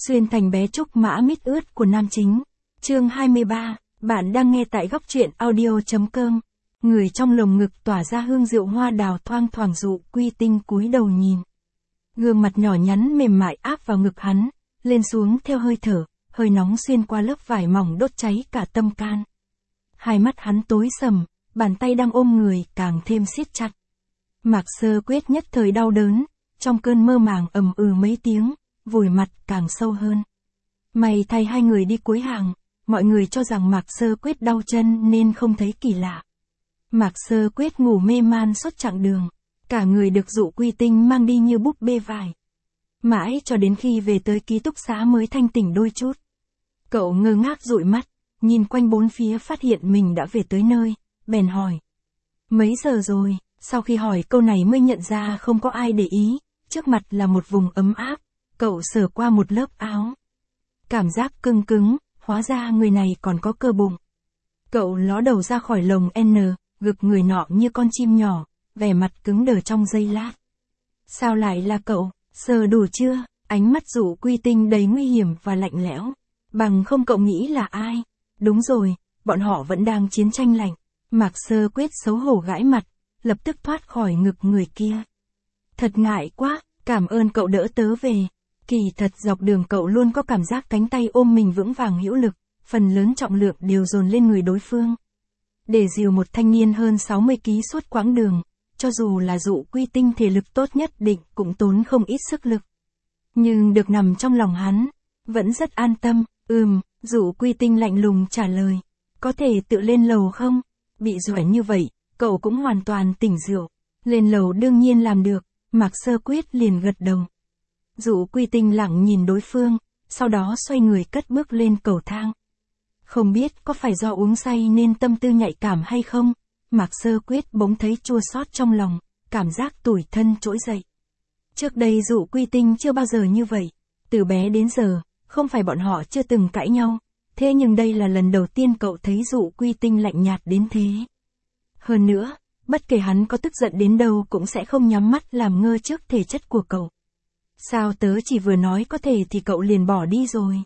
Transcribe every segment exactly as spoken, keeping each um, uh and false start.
Xuyên thành bé trúc mã mít ướt của nam chính. Chương hai mươi ba, bạn đang nghe tại góc truyện audio.com. Người trong lồng ngực tỏa ra hương rượu hoa đào thoang thoảng. Dụ Quy Tinh cúi đầu nhìn. Gương mặt nhỏ nhắn mềm mại áp vào ngực hắn, lên xuống theo hơi thở, hơi nóng xuyên qua lớp vải mỏng đốt cháy cả tâm can. Hai mắt hắn tối sầm, bàn tay đang ôm người càng thêm siết chặt. Mạc Sơ Quyết nhất thời đau đớn, trong cơn mơ màng ầm ừ mấy tiếng, vùi mặt càng sâu hơn. May thay hai người đi cuối hàng, mọi người cho rằng Mạc Sơ Quyết đau chân nên không thấy kỳ lạ. Mạc Sơ Quyết ngủ mê man suốt chặng đường, cả người được Dụ Quy Tinh mang đi như búp bê vải. Mãi cho đến khi về tới ký túc xá mới thanh tỉnh đôi chút. Cậu ngơ ngác dụi mắt, nhìn quanh bốn phía phát hiện mình đã về tới nơi, bèn hỏi. Mấy giờ rồi? Sau khi hỏi câu này mới nhận ra không có ai để ý, trước mặt là một vùng ấm áp, cậu sờ qua một lớp áo. Cảm giác cưng cứng, hóa ra người này còn có cơ bụng. Cậu ló đầu ra khỏi lồng N, gực người nọ như con chim nhỏ, vẻ mặt cứng đờ trong giây lát. Sao lại là cậu, sờ đủ chưa? Ánh mắt Dụ Quy Tinh đầy nguy hiểm và lạnh lẽo. Bằng không cậu nghĩ là ai? Đúng rồi, bọn họ vẫn đang chiến tranh lạnh. Mạc Sơ Quyết xấu hổ gãi mặt, lập tức thoát khỏi ngực người kia. Thật ngại quá, cảm ơn cậu đỡ tớ về. Kỳ thật dọc đường cậu luôn có cảm giác cánh tay ôm mình vững vàng hữu lực, phần lớn trọng lượng đều dồn lên người đối phương. Để dìu một thanh niên hơn sáu mươi ki lô gam suốt quãng đường, cho dù là Dụ Quy Tinh thể lực tốt nhất định cũng tốn không ít sức lực. Nhưng được nằm trong lòng hắn, vẫn rất an tâm. Ừm, Dụ Quy Tinh lạnh lùng trả lời. Có thể tự lên lầu không? Bị dọa như vậy, cậu cũng hoàn toàn tỉnh rượu. Lên lầu đương nhiên làm được, Mạc Sơ Quyết liền gật đầu. Dụ Quy Tinh lặng nhìn đối phương, sau đó xoay người cất bước lên cầu thang. Không biết có phải do uống say nên tâm tư nhạy cảm hay không, Mạc Sơ Quyết bỗng thấy chua xót trong lòng, cảm giác tủi thân trỗi dậy. Trước đây Dụ Quy Tinh chưa bao giờ như vậy, từ bé đến giờ, không phải bọn họ chưa từng cãi nhau, thế nhưng đây là lần đầu tiên cậu thấy Dụ Quy Tinh lạnh nhạt đến thế. Hơn nữa, bất kể hắn có tức giận đến đâu cũng sẽ không nhắm mắt làm ngơ trước thể chất của cậu. Sao tớ chỉ vừa nói có thể thì cậu liền bỏ đi rồi?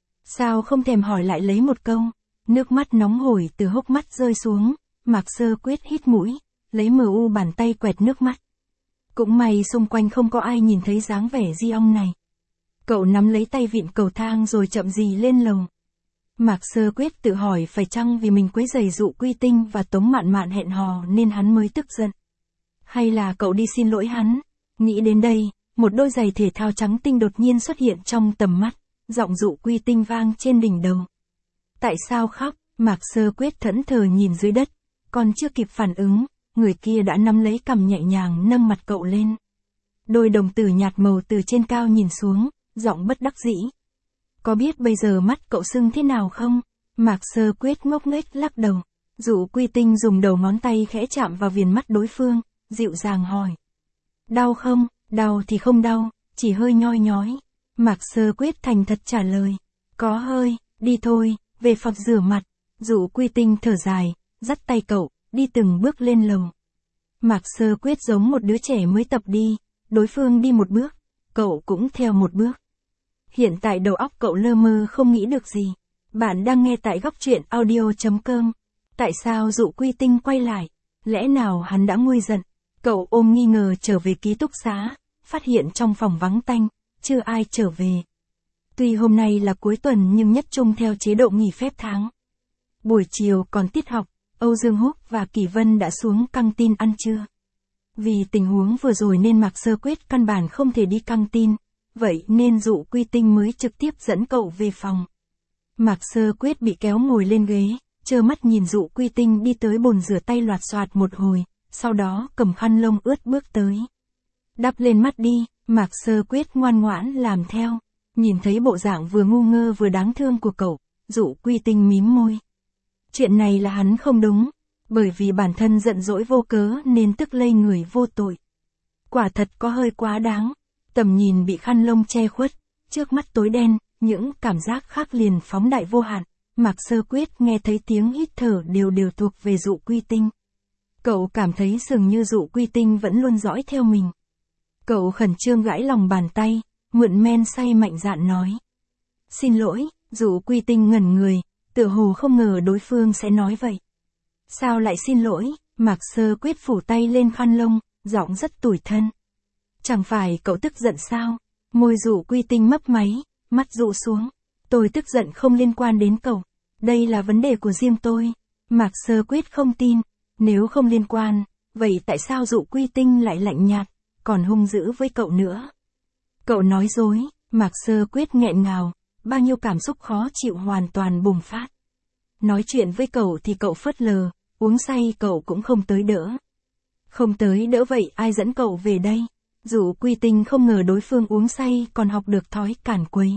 Sao không thèm hỏi lại lấy một câu? Nước mắt nóng hổi từ hốc mắt rơi xuống, Mạc Sơ Quyết hít mũi, lấy mờ u bàn tay quẹt nước mắt. Cũng may xung quanh không có ai nhìn thấy dáng vẻ di ong này. Cậu nắm lấy tay vịn cầu thang rồi chậm rì lên lầu. Mạc Sơ Quyết tự hỏi phải chăng vì mình quấy rầy Dụ Quy Tinh và Tống Mạn Mạn hẹn hò nên hắn mới tức giận. Hay là cậu đi xin lỗi hắn? Nghĩ đến đây, một đôi giày thể thao trắng tinh đột nhiên xuất hiện trong tầm mắt, giọng Dụ Quy Tinh vang trên đỉnh đầu. Tại sao khóc? Mạc Sơ Quyết thẫn thờ nhìn dưới đất, còn chưa kịp phản ứng, người kia đã nắm lấy cằm nhẹ nhàng nâng mặt cậu lên. Đôi đồng tử nhạt màu từ trên cao nhìn xuống, giọng bất đắc dĩ. Có biết bây giờ mắt cậu sưng thế nào không? Mạc Sơ Quyết ngốc nghếch lắc đầu. Dụ Quy Tinh dùng đầu ngón tay khẽ chạm vào viền mắt đối phương, dịu dàng hỏi. Đau không? Đau thì không đau, chỉ hơi nhoi nhói. Mạc Sơ Quyết thành thật trả lời. Có hơi, đi thôi, về phòng rửa mặt. Dụ Quy Tinh thở dài, dắt tay cậu, đi từng bước lên lầu. Mạc Sơ Quyết giống một đứa trẻ mới tập đi, đối phương đi một bước, cậu cũng theo một bước. Hiện tại đầu óc cậu lơ mơ không nghĩ được gì. Bạn đang nghe tại góc truyện audio.com. Tại sao Dụ Quy Tinh quay lại? Lẽ nào hắn đã nguôi giận? Cậu ôm nghi ngờ trở về ký túc xá, phát hiện trong phòng vắng tanh, chưa ai trở về. Tuy hôm nay là cuối tuần nhưng nhất trung theo chế độ nghỉ phép tháng. Buổi chiều còn tiết học, Âu Dương Húc và Kỳ Vân đã xuống căng tin ăn trưa. Vì tình huống vừa rồi nên Mạc Sơ Quyết căn bản không thể đi căng tin, vậy nên Dụ Quy Tinh mới trực tiếp dẫn cậu về phòng. Mạc Sơ Quyết bị kéo ngồi lên ghế, trơ mắt nhìn Dụ Quy Tinh đi tới bồn rửa tay loạt soạt một hồi, sau đó cầm khăn lông ướt bước tới. Đắp lên mắt đi, Mạc Sơ Quyết ngoan ngoãn làm theo. Nhìn thấy bộ dạng vừa ngu ngơ vừa đáng thương của cậu, Dụ Quy Tinh mím môi. Chuyện này là hắn không đúng, bởi vì bản thân giận dỗi vô cớ nên tức lây người vô tội. Quả thật có hơi quá đáng, tầm nhìn bị khăn lông che khuất, trước mắt tối đen, những cảm giác khác liền phóng đại vô hạn. Mạc Sơ Quyết nghe thấy tiếng hít thở đều đều thuộc về Dụ Quy Tinh. Cậu cảm thấy dường như Dụ Quy Tinh vẫn luôn dõi theo mình. Cậu khẩn trương gãi lòng bàn tay, mượn men say mạnh dạn nói. Xin lỗi, Dụ Quy Tinh ngẩn người, tựa hồ không ngờ đối phương sẽ nói vậy. Sao lại xin lỗi? Mạc Sơ Quyết phủ tay lên khăn lông, giọng rất tủi thân. Chẳng phải cậu tức giận sao? Môi Dụ Quy Tinh mấp máy, mắt dụ xuống. Tôi tức giận không liên quan đến cậu. Đây là vấn đề của riêng tôi. Mạc Sơ Quyết không tin. Nếu không liên quan, vậy tại sao Dụ Quy Tinh lại lạnh nhạt, còn hung dữ với cậu nữa? Cậu nói dối. Mạc Sơ Quyết nghẹn ngào, bao nhiêu cảm xúc khó chịu hoàn toàn bùng phát. Nói chuyện với cậu thì cậu phớt lờ, uống say cậu cũng không tới đỡ. Không tới đỡ vậy ai dẫn cậu về đây? Dụ Quy Tinh không ngờ đối phương uống say còn học được thói cản quấy.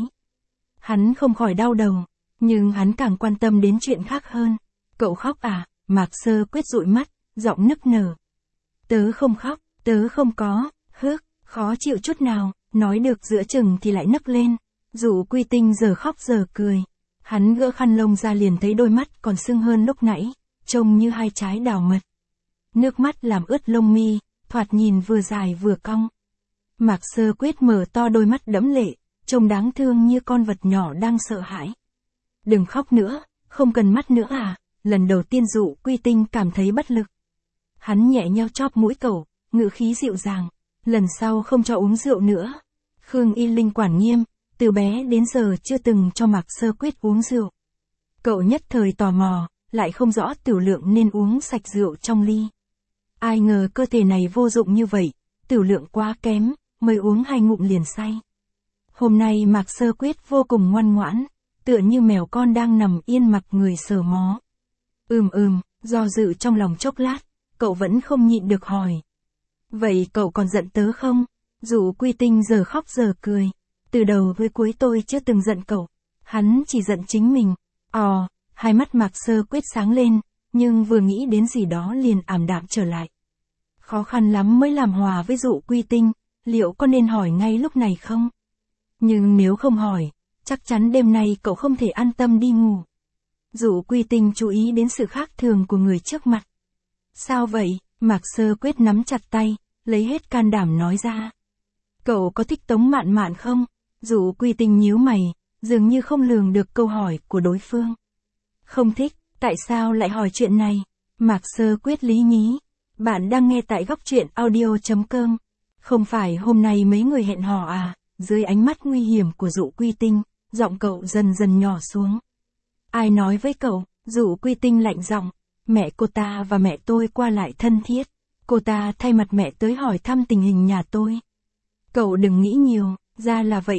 Hắn không khỏi đau đầu, nhưng hắn càng quan tâm đến chuyện khác hơn. Cậu khóc à? Mạc Sơ Quyết dụi mắt, giọng nức nở. Tớ không khóc, tớ không có, hước, khó chịu chút nào, nói được giữa chừng thì lại nức lên. Dụ Quy Tinh giờ khóc giờ cười. Hắn gỡ khăn lông ra liền thấy đôi mắt còn sưng hơn lúc nãy, trông như hai trái đào mật. Nước mắt làm ướt lông mi, thoạt nhìn vừa dài vừa cong. Mạc Sơ Quyết mở to đôi mắt đẫm lệ, trông đáng thương như con vật nhỏ đang sợ hãi. Đừng khóc nữa, không cần mắt nữa à? Lần đầu tiên Dụ Quy Tinh cảm thấy bất lực. Hắn nhẹ nheo chóp mũi cậu, ngữ khí dịu dàng. Lần sau không cho uống rượu nữa. Khương Y Linh quản nghiêm, từ bé đến giờ chưa từng cho Mạc Sơ Quyết uống rượu. Cậu nhất thời tò mò, lại không rõ tửu lượng nên uống sạch rượu trong ly. Ai ngờ cơ thể này vô dụng như vậy, tửu lượng quá kém, mới uống hai ngụm liền say. Hôm nay Mạc Sơ Quyết vô cùng ngoan ngoãn, tựa như mèo con đang nằm yên mặc người sờ mó. Ừm ừm, do dự trong lòng chốc lát, cậu vẫn không nhịn được hỏi. Vậy cậu còn giận tớ không? Dụ Quy Tinh giờ khóc giờ cười. Từ đầu với cuối tôi chưa từng giận cậu. Hắn chỉ giận chính mình. Ồ, hai mắt Mạc Sơ Quyết sáng lên, nhưng vừa nghĩ đến gì đó liền ảm đạm trở lại. Khó khăn lắm mới làm hòa với Dụ Quy Tinh, liệu có nên hỏi ngay lúc này không? Nhưng nếu không hỏi, chắc chắn đêm nay cậu không thể an tâm đi ngủ. Dụ Quy Tinh chú ý đến sự khác thường của người trước mặt. Sao vậy? Mạc Sơ Quyết nắm chặt tay, lấy hết can đảm nói ra. Cậu có thích Tống Mạn Mạn không? Dụ Quy Tinh nhíu mày, dường như không lường được câu hỏi của đối phương. Không thích, tại sao lại hỏi chuyện này? Mạc Sơ Quyết lý nhí. Bạn đang nghe tại góc truyện audio chấm com. Không phải hôm nay mấy người hẹn hò à? Dưới ánh mắt nguy hiểm của Dụ Quy Tinh, giọng cậu dần dần nhỏ xuống. Ai nói với cậu? Dụ Quy Tinh lạnh giọng. Mẹ cô ta và mẹ tôi qua lại thân thiết. Cô ta thay mặt mẹ tới hỏi thăm tình hình nhà tôi. Cậu đừng nghĩ nhiều, ra là vậy.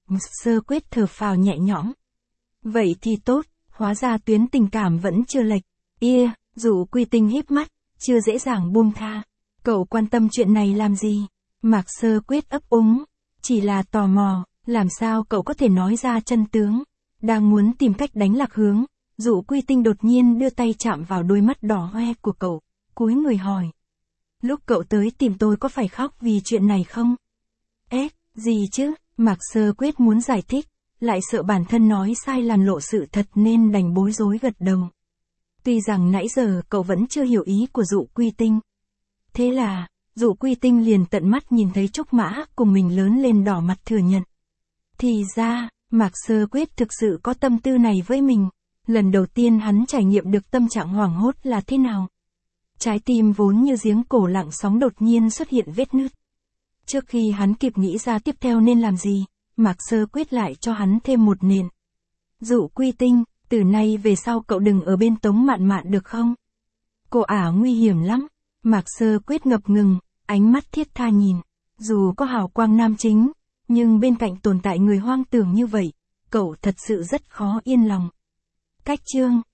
Sơ Quyết thở phào nhẹ nhõm. Vậy thì tốt, hóa ra tuyến tình cảm vẫn chưa lệch. Ia, Dụ Quy Tinh híp mắt, chưa dễ dàng buông tha. Cậu quan tâm chuyện này làm gì? Mạc Sơ Quyết ấp úng. Chỉ là tò mò, làm sao cậu có thể nói ra chân tướng? Đang muốn tìm cách đánh lạc hướng, Dụ Quy Tinh đột nhiên đưa tay chạm vào đôi mắt đỏ hoe của cậu, cúi người hỏi. Lúc cậu tới tìm tôi có phải khóc vì chuyện này không? Ếch, gì chứ? Mạc Sơ Quyết muốn giải thích, lại sợ bản thân nói sai làm lộ sự thật nên đành bối rối gật đầu. Tuy rằng nãy giờ cậu vẫn chưa hiểu ý của Dụ Quy Tinh. Thế là, Dụ Quy Tinh liền tận mắt nhìn thấy Trúc Mã cùng mình lớn lên đỏ mặt thừa nhận. Thì ra, Mạc Sơ Quyết thực sự có tâm tư này với mình. Lần đầu tiên hắn trải nghiệm được tâm trạng hoảng hốt là thế nào. Trái tim vốn như giếng cổ lặng sóng đột nhiên xuất hiện vết nứt. Trước khi hắn kịp nghĩ ra tiếp theo nên làm gì, Mạc Sơ Quyết lại cho hắn thêm một nền. Dụ Quy Tinh, từ nay về sau cậu đừng ở bên Tống Mạn Mạn được không? Cô ả nguy hiểm lắm. Mạc Sơ Quyết ngập ngừng, ánh mắt thiết tha nhìn. Dù có hào quang nam chính, nhưng bên cạnh tồn tại người hoang tưởng như vậy, cậu thật sự rất khó yên lòng. Cách chương